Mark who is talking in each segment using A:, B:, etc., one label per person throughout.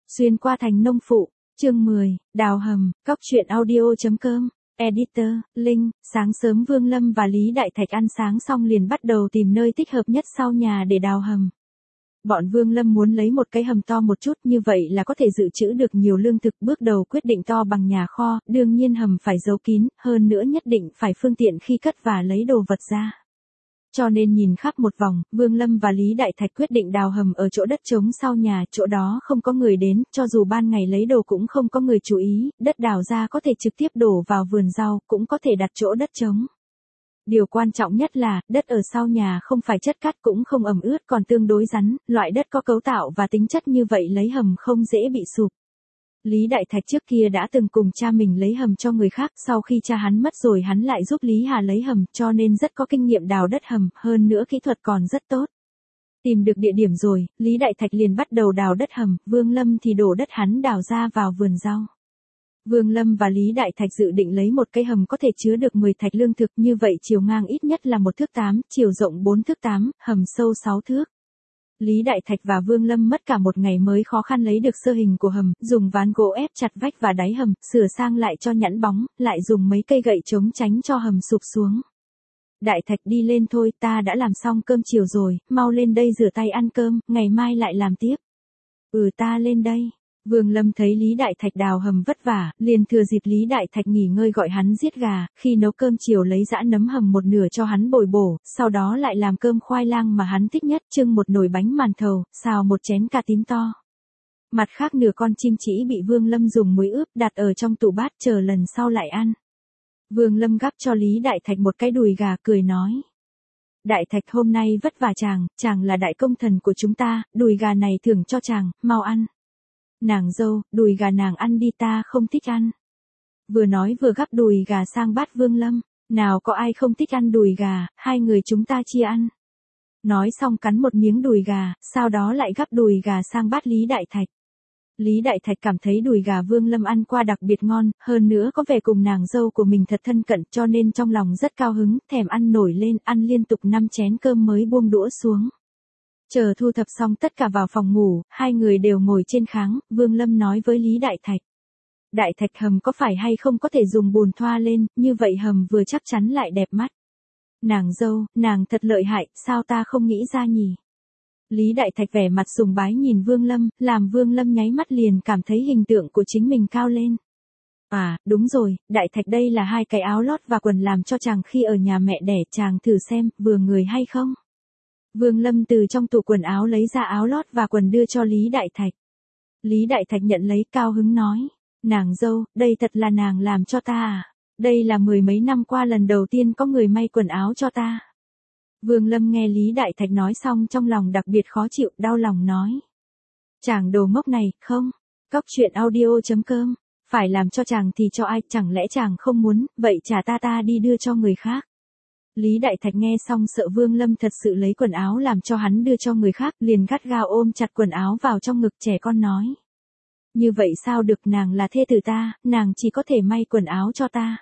A: Xuyên qua thành nông phụ, chương 10, đào hầm, cóc truyện audio.com, editor, Linh. Sáng sớm Vương Lâm và Lý Đại Thạch ăn sáng xong liền bắt đầu tìm nơi thích hợp nhất sau nhà để đào hầm. Bọn Vương Lâm muốn lấy một cái hầm to một chút, như vậy là có thể dự trữ được nhiều lương thực. Bước đầu quyết định to bằng nhà kho, đương nhiên hầm phải giấu kín, hơn nữa nhất định phải phương tiện khi cất và lấy đồ vật ra. Cho nên nhìn khắp một vòng, Vương Lâm và Lý Đại Thạch quyết định đào hầm ở chỗ đất trống sau nhà, chỗ đó không có người đến, cho dù ban ngày lấy đồ cũng không có người chú ý, đất đào ra có thể trực tiếp đổ vào vườn rau, cũng có thể đặt chỗ đất trống. Điều quan trọng nhất là, đất ở sau nhà không phải chất cát cũng không ẩm ướt còn tương đối rắn, loại đất có cấu tạo và tính chất như vậy lấy hầm không dễ bị sụp. Lý Đại Thạch trước kia đã từng cùng cha mình lấy hầm cho người khác, sau khi cha hắn mất rồi hắn lại giúp Lý Hà lấy hầm, cho nên rất có kinh nghiệm đào đất hầm, hơn nữa kỹ thuật còn rất tốt. Tìm được địa điểm rồi, Lý Đại Thạch liền bắt đầu đào đất hầm, Vương Lâm thì đổ đất hắn đào ra vào vườn rau. Vương Lâm và Lý Đại Thạch dự định lấy một cái hầm có thể chứa được 10 thạch lương thực, như vậy chiều ngang ít nhất là 1 thước 8, chiều rộng 4 thước 8, hầm sâu 6 thước. Lý Đại Thạch và Vương Lâm mất cả một ngày mới khó khăn lấy được sơ hình của hầm, dùng ván gỗ ép chặt vách và đáy hầm, sửa sang lại cho nhẵn bóng, lại dùng mấy cây gậy chống tránh cho hầm sụp xuống. Đại Thạch đi lên thôi, ta đã làm xong cơm chiều rồi, mau lên đây rửa tay ăn cơm, ngày mai lại làm tiếp. Ta lên đây. Vương Lâm thấy Lý Đại Thạch đào hầm vất vả, liền thừa dịp Lý Đại Thạch nghỉ ngơi gọi hắn giết gà, khi nấu cơm chiều lấy giã nấm hầm một nửa cho hắn bồi bổ, sau đó lại làm cơm khoai lang mà hắn thích nhất, trưng một nồi bánh màn thầu, xào một chén cà tím to. Mặt khác nửa con chim chỉ bị Vương Lâm dùng muối ướp đặt ở trong tủ bát chờ lần sau lại ăn. Vương Lâm gắp cho Lý Đại Thạch một cái đùi gà cười nói. Đại Thạch hôm nay vất vả chàng là đại công thần của chúng ta, đùi gà này thưởng cho chàng, mau ăn. Nàng dâu, đùi gà nàng ăn đi ta không thích ăn. Vừa nói vừa gắp đùi gà sang bát Vương Lâm, nào có ai không thích ăn đùi gà, hai người chúng ta chia ăn. Nói xong cắn một miếng đùi gà, sau đó lại gắp đùi gà sang bát Lý Đại Thạch. Lý Đại Thạch cảm thấy đùi gà Vương Lâm ăn qua đặc biệt ngon, hơn nữa có vẻ cùng nàng dâu của mình thật thân cận cho nên trong lòng rất cao hứng, thèm ăn nổi lên, ăn liên tục 5 chén cơm mới buông đũa xuống. Chờ thu thập xong tất cả vào phòng ngủ, hai người đều ngồi trên kháng, Vương Lâm nói với Lý Đại Thạch. Đại Thạch hầm có phải hay không có thể dùng bùn thoa lên, như vậy hầm vừa chắc chắn lại đẹp mắt. Nàng dâu, nàng thật lợi hại, sao ta không nghĩ ra nhỉ? Lý Đại Thạch vẻ mặt sùng bái nhìn Vương Lâm, làm Vương Lâm nháy mắt liền cảm thấy hình tượng của chính mình cao lên. À, đúng rồi, Đại Thạch đây là 2 cái áo lót và quần làm cho chàng khi ở nhà mẹ đẻ, chàng thử xem, vừa người hay không? Vương Lâm từ trong tủ quần áo lấy ra áo lót và quần đưa cho Lý Đại Thạch. Lý Đại Thạch nhận lấy cao hứng nói, nàng dâu, đây thật là nàng làm cho ta à? Đây là 10 mấy năm qua lần đầu tiên có người may quần áo cho ta. Vương Lâm nghe Lý Đại Thạch nói xong trong lòng đặc biệt khó chịu, đau lòng nói. Chàng đồ ngốc này, không? Cóc truyện audio.com, phải làm cho chàng thì cho ai, chẳng lẽ chàng không muốn, vậy trả ta đi đưa cho người khác. Lý Đại Thạch nghe xong sợ Vương Lâm thật sự lấy quần áo làm cho hắn đưa cho người khác, liền gắt gao ôm chặt quần áo vào trong ngực trẻ con nói. Như vậy sao được, nàng là thê tử ta, nàng chỉ có thể may quần áo cho ta.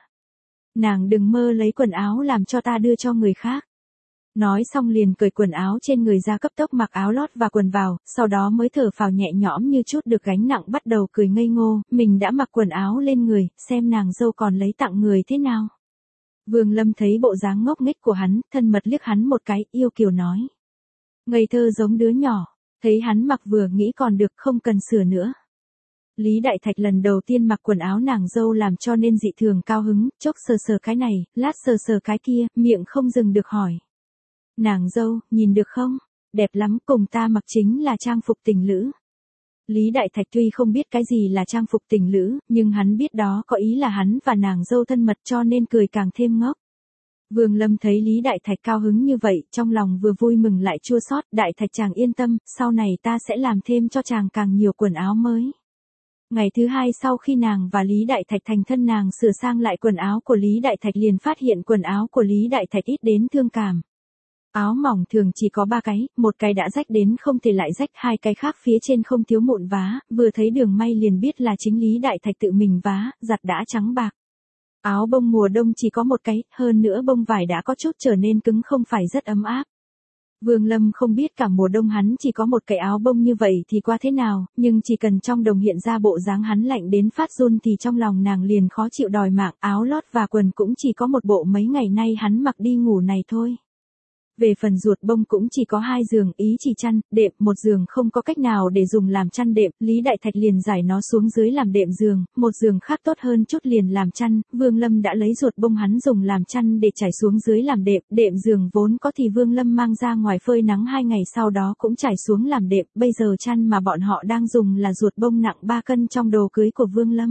A: Nàng đừng mơ lấy quần áo làm cho ta đưa cho người khác. Nói xong liền cởi quần áo trên người ra cấp tốc mặc áo lót và quần vào, sau đó mới thở phào nhẹ nhõm như chút được gánh nặng bắt đầu cười ngây ngô, mình đã mặc quần áo lên người, xem nàng dâu còn lấy tặng người thế nào. Vương Lâm thấy bộ dáng ngốc nghếch của hắn, thân mật liếc hắn một cái, yêu kiều nói. Ngây thơ giống đứa nhỏ, thấy hắn mặc vừa nghĩ còn được không cần sửa nữa. Lý Đại Thạch lần đầu tiên mặc quần áo nàng dâu làm cho nên dị thường cao hứng, chốc sờ cái này, lát sờ cái kia, miệng không dừng được hỏi. Nàng dâu, nhìn được không? Đẹp lắm, cùng ta mặc chính là trang phục tình lữ. Lý Đại Thạch tuy không biết cái gì là trang phục tình lữ, nhưng hắn biết đó có ý là hắn và nàng dâu thân mật cho nên cười càng thêm ngốc. Vương Lâm thấy Lý Đại Thạch cao hứng như vậy, trong lòng vừa vui mừng lại chua xót, Đại Thạch chàng yên tâm, sau này ta sẽ làm thêm cho chàng càng nhiều quần áo mới. Ngày thứ 2 sau khi nàng và Lý Đại Thạch thành thân, nàng sửa sang lại quần áo của Lý Đại Thạch liền phát hiện quần áo của Lý Đại Thạch ít đến thương cảm. Áo mỏng thường chỉ có 3 cái, một cái đã rách đến không thể lại rách, 2 cái khác phía trên không thiếu mụn vá, vừa thấy đường may liền biết là chính Lý Đại Thạch tự mình vá, giặt đã trắng bạc. Áo bông mùa đông chỉ có 1 cái, hơn nữa bông vải đã có chút trở nên cứng không phải rất ấm áp. Vương Lâm không biết cả mùa đông hắn chỉ có một cái áo bông như vậy thì qua thế nào, nhưng chỉ cần trong đồng hiện ra bộ dáng hắn lạnh đến phát run thì trong lòng nàng liền khó chịu đòi mạng, áo lót và quần cũng chỉ có một bộ mấy ngày nay hắn mặc đi ngủ này thôi. Về phần ruột bông cũng chỉ có 2 giường, ý chỉ chăn, đệm, một giường không có cách nào để dùng làm chăn đệm, Lý Đại Thạch liền giải nó xuống dưới làm đệm giường, một giường khác tốt hơn chút liền làm chăn, Vương Lâm đã lấy ruột bông hắn dùng làm chăn để trải xuống dưới làm đệm, đệm giường vốn có thì Vương Lâm mang ra ngoài phơi nắng 2 ngày sau đó cũng trải xuống làm đệm, bây giờ chăn mà bọn họ đang dùng là ruột bông nặng 3 cân trong đồ cưới của Vương Lâm.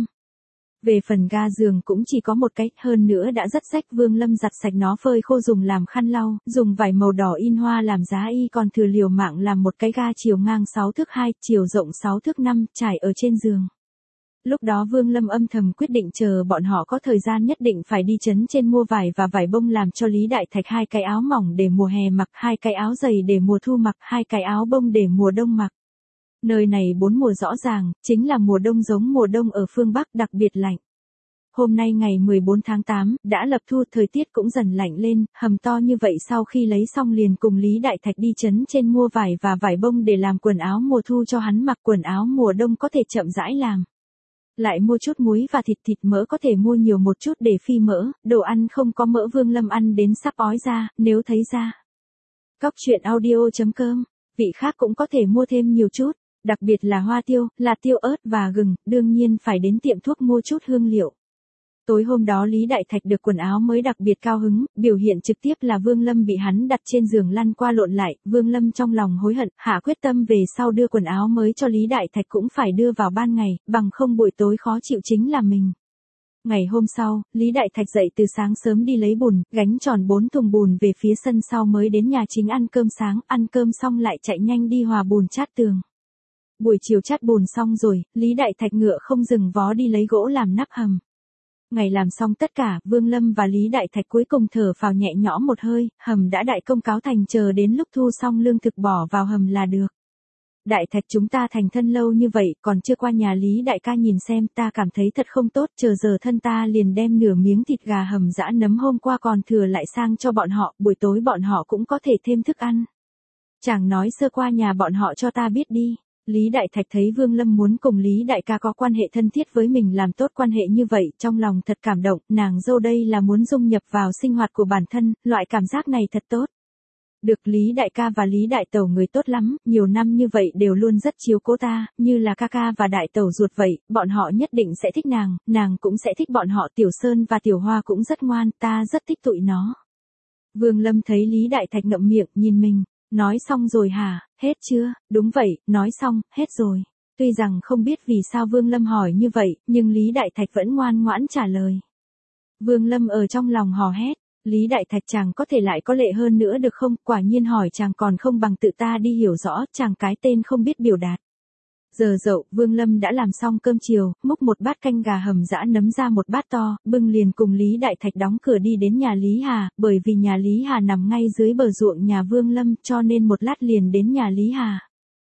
A: Về phần ga giường cũng chỉ có một cái, hơn nữa đã rất rách, Vương Lâm giặt sạch nó phơi khô dùng làm khăn lau, dùng vải màu đỏ in hoa làm giá y, còn thừa liều mạng làm một cái ga chiều ngang 6 thước 2, chiều rộng 6 thước 5, trải ở trên giường. Lúc đó Vương Lâm âm thầm quyết định chờ bọn họ có thời gian nhất định phải đi trấn trên mua vải và vải bông làm cho Lý Đại Thạch 2 cái áo mỏng để mùa hè mặc, 2 cái áo dày để mùa thu mặc, 2 cái áo bông để mùa đông mặc. Nơi này 4 mùa rõ ràng, chính là mùa đông giống mùa đông ở phương Bắc đặc biệt lạnh. Hôm nay ngày 14 tháng 8, đã lập thu, thời tiết cũng dần lạnh lên, hầm to như vậy sau khi lấy xong liền cùng Lý Đại Thạch đi trấn trên mua vải và vải bông để làm quần áo mùa thu cho hắn mặc, quần áo mùa đông có thể chậm rãi làm. Lại mua chút muối và thịt mỡ có thể mua nhiều một chút để phi mỡ, đồ ăn không có mỡ Vương Lâm ăn đến sắp ói ra, nếu thấy ra. Cóc truyện audio.com, vị khác cũng có thể mua thêm nhiều chút, đặc biệt là hoa tiêu, là tiêu ớt và gừng, đương nhiên phải đến tiệm thuốc mua chút hương liệu. Tối hôm đó Lý Đại Thạch được quần áo mới đặc biệt cao hứng, biểu hiện trực tiếp là Vương Lâm bị hắn đặt trên giường lăn qua lộn lại, Vương Lâm trong lòng hối hận, hạ quyết tâm về sau đưa quần áo mới cho Lý Đại Thạch cũng phải đưa vào ban ngày, bằng không buổi tối khó chịu chính là mình. Ngày hôm sau, Lý Đại Thạch dậy từ sáng sớm đi lấy bùn, gánh tròn 4 thùng bùn về phía sân sau mới đến nhà chính ăn cơm sáng, ăn cơm xong lại chạy nhanh đi hòa bùn chát tường. Buổi chiều chát bùn xong rồi, Lý Đại Thạch ngựa không dừng vó đi lấy gỗ làm nắp hầm. Ngày làm xong tất cả, Vương Lâm và Lý Đại Thạch cuối cùng thở phào nhẹ nhõm một hơi, hầm đã đại công cáo thành, chờ đến lúc thu xong lương thực bỏ vào hầm là được. Đại Thạch, chúng ta thành thân lâu như vậy, còn chưa qua nhà Lý Đại ca nhìn xem, ta cảm thấy thật không tốt, chờ giờ thân ta liền đem nửa miếng thịt gà hầm giã nấm hôm qua còn thừa lại sang cho bọn họ, buổi tối bọn họ cũng có thể thêm thức ăn. Chàng nói sơ qua nhà bọn họ cho ta biết đi. Lý Đại Thạch thấy Vương Lâm muốn cùng Lý Đại ca có quan hệ thân thiết với mình, làm tốt quan hệ như vậy, trong lòng thật cảm động, nàng dâu đây là muốn dung nhập vào sinh hoạt của bản thân, loại cảm giác này thật tốt. Được, Lý Đại ca và Lý Đại tẩu người tốt lắm, nhiều năm như vậy đều luôn rất chiếu cố ta, như là ca ca và Đại tẩu ruột vậy, bọn họ nhất định sẽ thích nàng cũng sẽ thích bọn họ, Tiểu Sơn và Tiểu Hoa cũng rất ngoan, ta rất thích tụi nó. Vương Lâm thấy Lý Đại Thạch ngậm miệng, nhìn mình. Nói xong rồi hả, hết chưa? Đúng vậy, nói xong, hết rồi. Tuy rằng không biết vì sao Vương Lâm hỏi như vậy, nhưng Lý Đại Thạch vẫn ngoan ngoãn trả lời. Vương Lâm ở trong lòng hò hét, Lý Đại Thạch, chàng có thể lại có lệ hơn nữa được không? Quả nhiên hỏi chàng còn không bằng tự ta đi hiểu rõ, chàng cái tên không biết biểu đạt. Giờ dậu, Vương Lâm đã làm xong cơm chiều, múc một bát canh gà hầm giã nấm ra một bát to, bưng liền cùng Lý Đại Thạch đóng cửa đi đến nhà Lý Hà, bởi vì nhà Lý Hà nằm ngay dưới bờ ruộng nhà Vương Lâm, cho nên một lát liền đến nhà Lý Hà.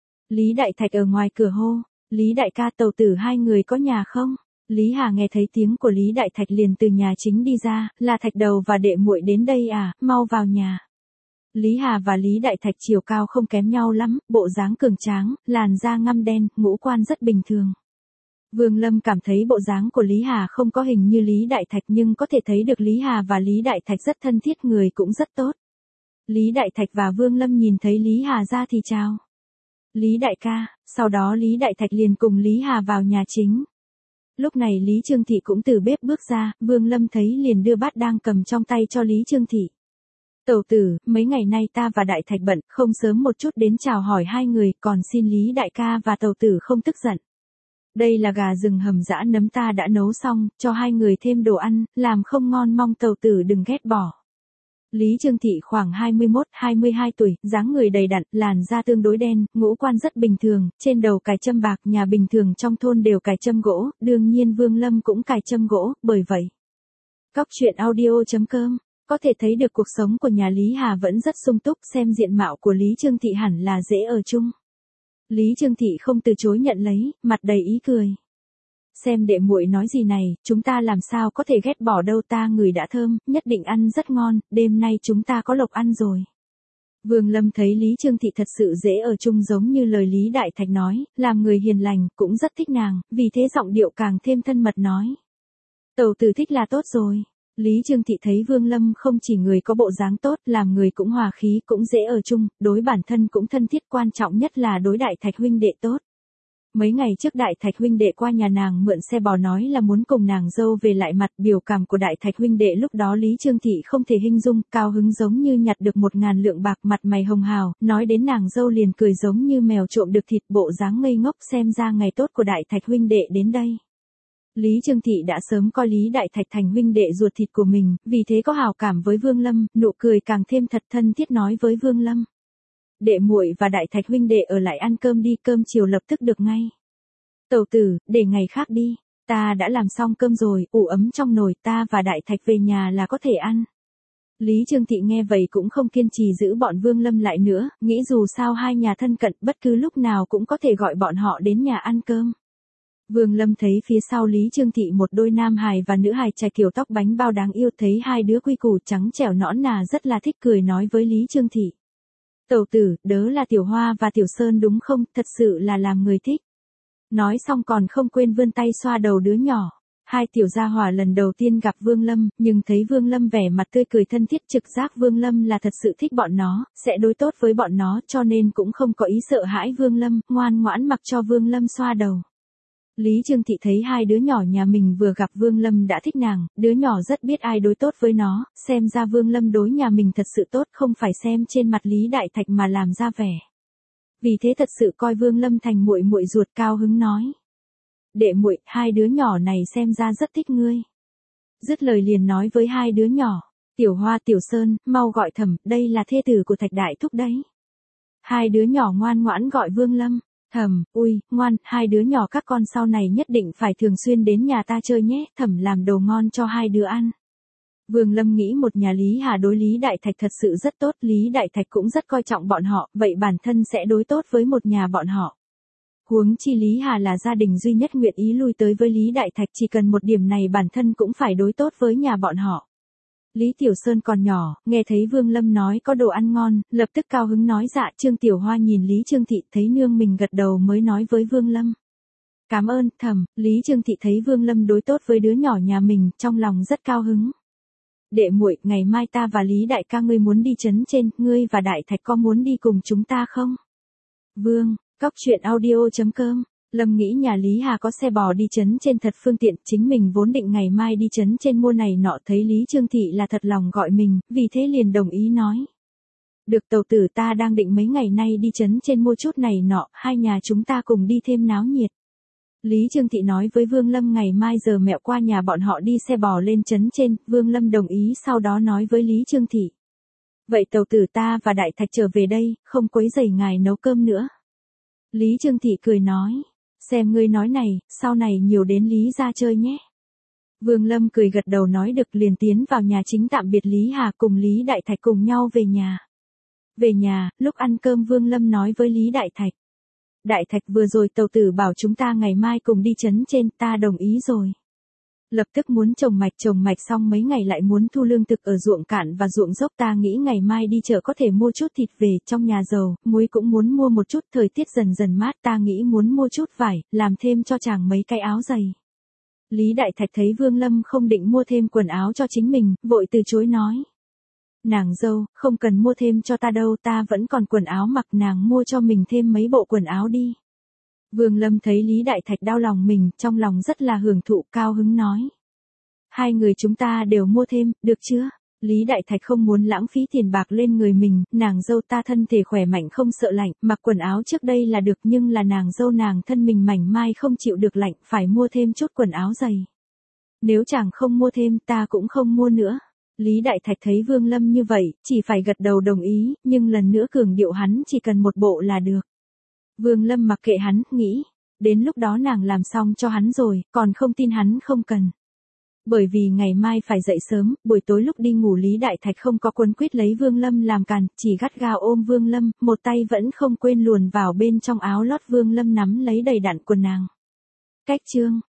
A: Lý Đại Thạch ở ngoài cửa hô, Lý Đại ca, tàu tử hai người có nhà không? Lý Hà nghe thấy tiếng của Lý Đại Thạch liền từ nhà chính đi ra, là Thạch đầu và đệ muội đến đây à, mau vào nhà. Lý Hà và Lý Đại Thạch chiều cao không kém nhau lắm, bộ dáng cường tráng, làn da ngăm đen, ngũ quan rất bình thường. Vương Lâm cảm thấy bộ dáng của Lý Hà không có hình như Lý Đại Thạch, nhưng có thể thấy được Lý Hà và Lý Đại Thạch rất thân thiết, người cũng rất tốt. Lý Đại Thạch và Vương Lâm nhìn thấy Lý Hà ra thì chào. Lý Đại ca, sau đó Lý Đại Thạch liền cùng Lý Hà vào nhà chính. Lúc này Lý Trương Thị cũng từ bếp bước ra, Vương Lâm thấy liền đưa bát đang cầm trong tay cho Lý Trương Thị. Tẩu tử, mấy ngày nay ta và Đại Thạch bận, không sớm một chút đến chào hỏi hai người, còn xin Lý Đại ca và tẩu tử không tức giận. Đây là gà rừng hầm giã nấm ta đã nấu xong, cho hai người thêm đồ ăn, làm không ngon mong tẩu tử đừng ghét bỏ. Lý Trương Thị khoảng 21-22 tuổi, dáng người đầy đặn, làn da tương đối đen, ngũ quan rất bình thường, trên đầu cài châm bạc, nhà bình thường trong thôn đều cài châm gỗ, đương nhiên Vương Lâm cũng cài châm gỗ, bởi vậy. Cóc truyện audio.com, có thể thấy được cuộc sống của nhà Lý Hà vẫn rất sung túc, xem diện mạo của Lý Trương Thị hẳn là dễ ở chung. Lý Trương Thị không từ chối nhận lấy, mặt đầy ý cười. Xem đệ muội nói gì này, chúng ta làm sao có thể ghét bỏ đâu, ta ngửi đã thơm, nhất định ăn rất ngon, đêm nay chúng ta có lộc ăn rồi. Vương Lâm thấy Lý Trương Thị thật sự dễ ở chung giống như lời Lý Đại Thạch nói, làm người hiền lành, cũng rất thích nàng, vì thế giọng điệu càng thêm thân mật nói. Tẩu tử thích là tốt rồi. Lý Trương Thị thấy Vương Lâm không chỉ người có bộ dáng tốt, làm người cũng hòa khí, cũng dễ ở chung, đối bản thân cũng thân thiết, quan trọng nhất là đối Đại Thạch huynh đệ tốt. Mấy ngày trước Đại Thạch huynh đệ qua nhà nàng mượn xe bò nói là muốn cùng nàng dâu về lại mặt, biểu cảm của Đại Thạch huynh đệ lúc đó Lý Trương Thị không thể hình dung, cao hứng giống như nhặt được 1.000 lượng bạc, mặt mày hồng hào, nói đến nàng dâu liền cười giống như mèo trộm được thịt, bộ dáng ngây ngốc, xem ra ngày tốt của Đại Thạch huynh đệ đến đây. Lý Trương Thị đã sớm coi Lý Đại Thạch thành huynh đệ ruột thịt của mình, vì thế có hào cảm với Vương Lâm, nụ cười càng thêm thật thân thiết nói với Vương Lâm. Đệ muội và Đại Thạch huynh đệ ở lại ăn cơm đi, cơm chiều lập tức được ngay. Tẩu tử, để ngày khác đi, ta đã làm xong cơm rồi, ủ ấm trong nồi, ta và Đại Thạch về nhà là có thể ăn. Lý Trương Thị nghe vậy cũng không kiên trì giữ bọn Vương Lâm lại nữa, nghĩ dù sao hai nhà thân cận, bất cứ lúc nào cũng có thể gọi bọn họ đến nhà ăn cơm. Vương Lâm thấy phía sau Lý Trương Thị một đôi nam hài và nữ hài trai kiểu tóc bánh bao đáng yêu, thấy hai đứa quy củ trắng trẻo nõn nà rất là thích, cười nói với Lý Trương Thị. Tẩu tử, đớ là Tiểu Hoa và Tiểu Sơn đúng không, thật sự là làm người thích. Nói xong còn không quên vươn tay xoa đầu đứa nhỏ. Hai tiểu gia hỏa lần đầu tiên gặp Vương Lâm, nhưng thấy Vương Lâm vẻ mặt tươi cười thân thiết, trực giác Vương Lâm là thật sự thích bọn nó, sẽ đối tốt với bọn nó, cho nên cũng không có ý sợ hãi Vương Lâm, ngoan ngoãn mặc cho Vương Lâm xoa đầu. Lý Trương Thị thấy hai đứa nhỏ nhà mình vừa gặp Vương Lâm đã thích nàng, đứa nhỏ rất biết ai đối tốt với nó, xem ra Vương Lâm đối nhà mình thật sự tốt, không phải xem trên mặt Lý Đại Thạch mà làm ra vẻ. Vì thế thật sự coi Vương Lâm thành muội muội ruột, cao hứng nói. Đệ muội, hai đứa nhỏ này xem ra rất thích ngươi. Dứt lời liền nói với hai đứa nhỏ, Tiểu Hoa Tiểu Sơn, mau gọi Thẩm, đây là thê tử của Thạch đại thúc đấy. Hai đứa nhỏ ngoan ngoãn gọi Vương Lâm. Thẩm, ui, ngoan, hai đứa nhỏ các con sau này nhất định phải thường xuyên đến nhà ta chơi nhé, Thẩm làm đồ ngon cho hai đứa ăn. Vương Lâm nghĩ một nhà Lý Hà đối Lý Đại Thạch thật sự rất tốt, Lý Đại Thạch cũng rất coi trọng bọn họ, vậy bản thân sẽ đối tốt với một nhà bọn họ. Huống chi Lý Hà là gia đình duy nhất nguyện ý lui tới với Lý Đại Thạch, chỉ cần một điểm này bản thân cũng phải đối tốt với nhà bọn họ. Lý Tiểu Sơn còn nhỏ, nghe thấy Vương Lâm nói có đồ ăn ngon, lập tức cao hứng nói dạ. Trương Tiểu Hoa nhìn Lý Trương Thị thấy nương mình gật đầu mới nói với Vương Lâm. Cảm ơn, Thẩm. Lý Trương Thị thấy Vương Lâm đối tốt với đứa nhỏ nhà mình, trong lòng rất cao hứng. Đệ muội, ngày mai ta và Lý Đại ca ngươi muốn đi trấn trên, ngươi và Đại Thạch có muốn đi cùng chúng ta không? Vương, Cóc Truyện Audio.com. Lâm nghĩ nhà Lý Hà có xe bò đi trấn trên thật phương tiện, chính mình vốn định ngày mai đi trấn trên mua này nọ, thấy Lý Trương Thị là thật lòng gọi mình, vì thế liền đồng ý nói. Được tẩu tử, ta đang định mấy ngày nay đi trấn trên mua chút này nọ, hai nhà chúng ta cùng đi thêm náo nhiệt. Lý Trương Thị nói với Vương Lâm ngày mai giờ mẹo qua nhà bọn họ đi xe bò lên trấn trên, Vương Lâm đồng ý, sau đó nói với Lý Trương Thị. Vậy tẩu tử, ta và Đại Thạch trở về đây, không quấy rầy ngài nấu cơm nữa. Lý Trương Thị cười nói. Xem ngươi nói này, sau này nhiều đến Lý gia chơi nhé. Vương Lâm cười gật đầu nói được, liền tiến vào nhà chính tạm biệt Lý Hà, cùng Lý Đại Thạch cùng nhau về nhà. Về nhà, lúc ăn cơm Vương Lâm nói với Lý Đại Thạch. Đại Thạch, vừa rồi tẩu tử bảo chúng ta ngày mai cùng đi trấn trên, ta đồng ý rồi. Lập tức muốn trồng mạch xong mấy ngày lại muốn thu lương thực ở ruộng cạn và ruộng dốc, ta nghĩ ngày mai đi chợ có thể mua chút thịt về, trong nhà dầu, muối cũng muốn mua một chút, thời tiết dần dần mát, ta nghĩ muốn mua chút vải, làm thêm cho chàng mấy cái áo giày. Lý Đại Thạch thấy Vương Lâm không định mua thêm quần áo cho chính mình, vội từ chối nói. Nàng dâu, không cần mua thêm cho ta đâu, ta vẫn còn quần áo mặc, nàng mua cho mình thêm mấy bộ quần áo đi. Vương Lâm thấy Lý Đại Thạch đau lòng mình, trong lòng rất là hưởng thụ, cao hứng nói. Hai người chúng ta đều mua thêm, được chưa? Lý Đại Thạch không muốn lãng phí tiền bạc lên người mình, nàng dâu ta thân thể khỏe mạnh không sợ lạnh, mặc quần áo trước đây là được, nhưng là nàng dâu nàng thân mình mảnh mai không chịu được lạnh, phải mua thêm chút quần áo dày. Nếu chàng không mua thêm, ta cũng không mua nữa. Lý Đại Thạch thấy Vương Lâm như vậy, chỉ phải gật đầu đồng ý, nhưng lần nữa cường điệu hắn chỉ cần một bộ là được. Vương Lâm mặc kệ hắn, nghĩ, đến lúc đó nàng làm xong cho hắn rồi, còn không tin hắn không cần. Bởi vì ngày mai phải dậy sớm, buổi tối lúc đi ngủ Lý Đại Thạch không có quấn quýt lấy Vương Lâm làm càn, chỉ gắt gao ôm Vương Lâm, một tay vẫn không quên luồn vào bên trong áo lót Vương Lâm nắm lấy đầy đặn quần nàng. Cách chương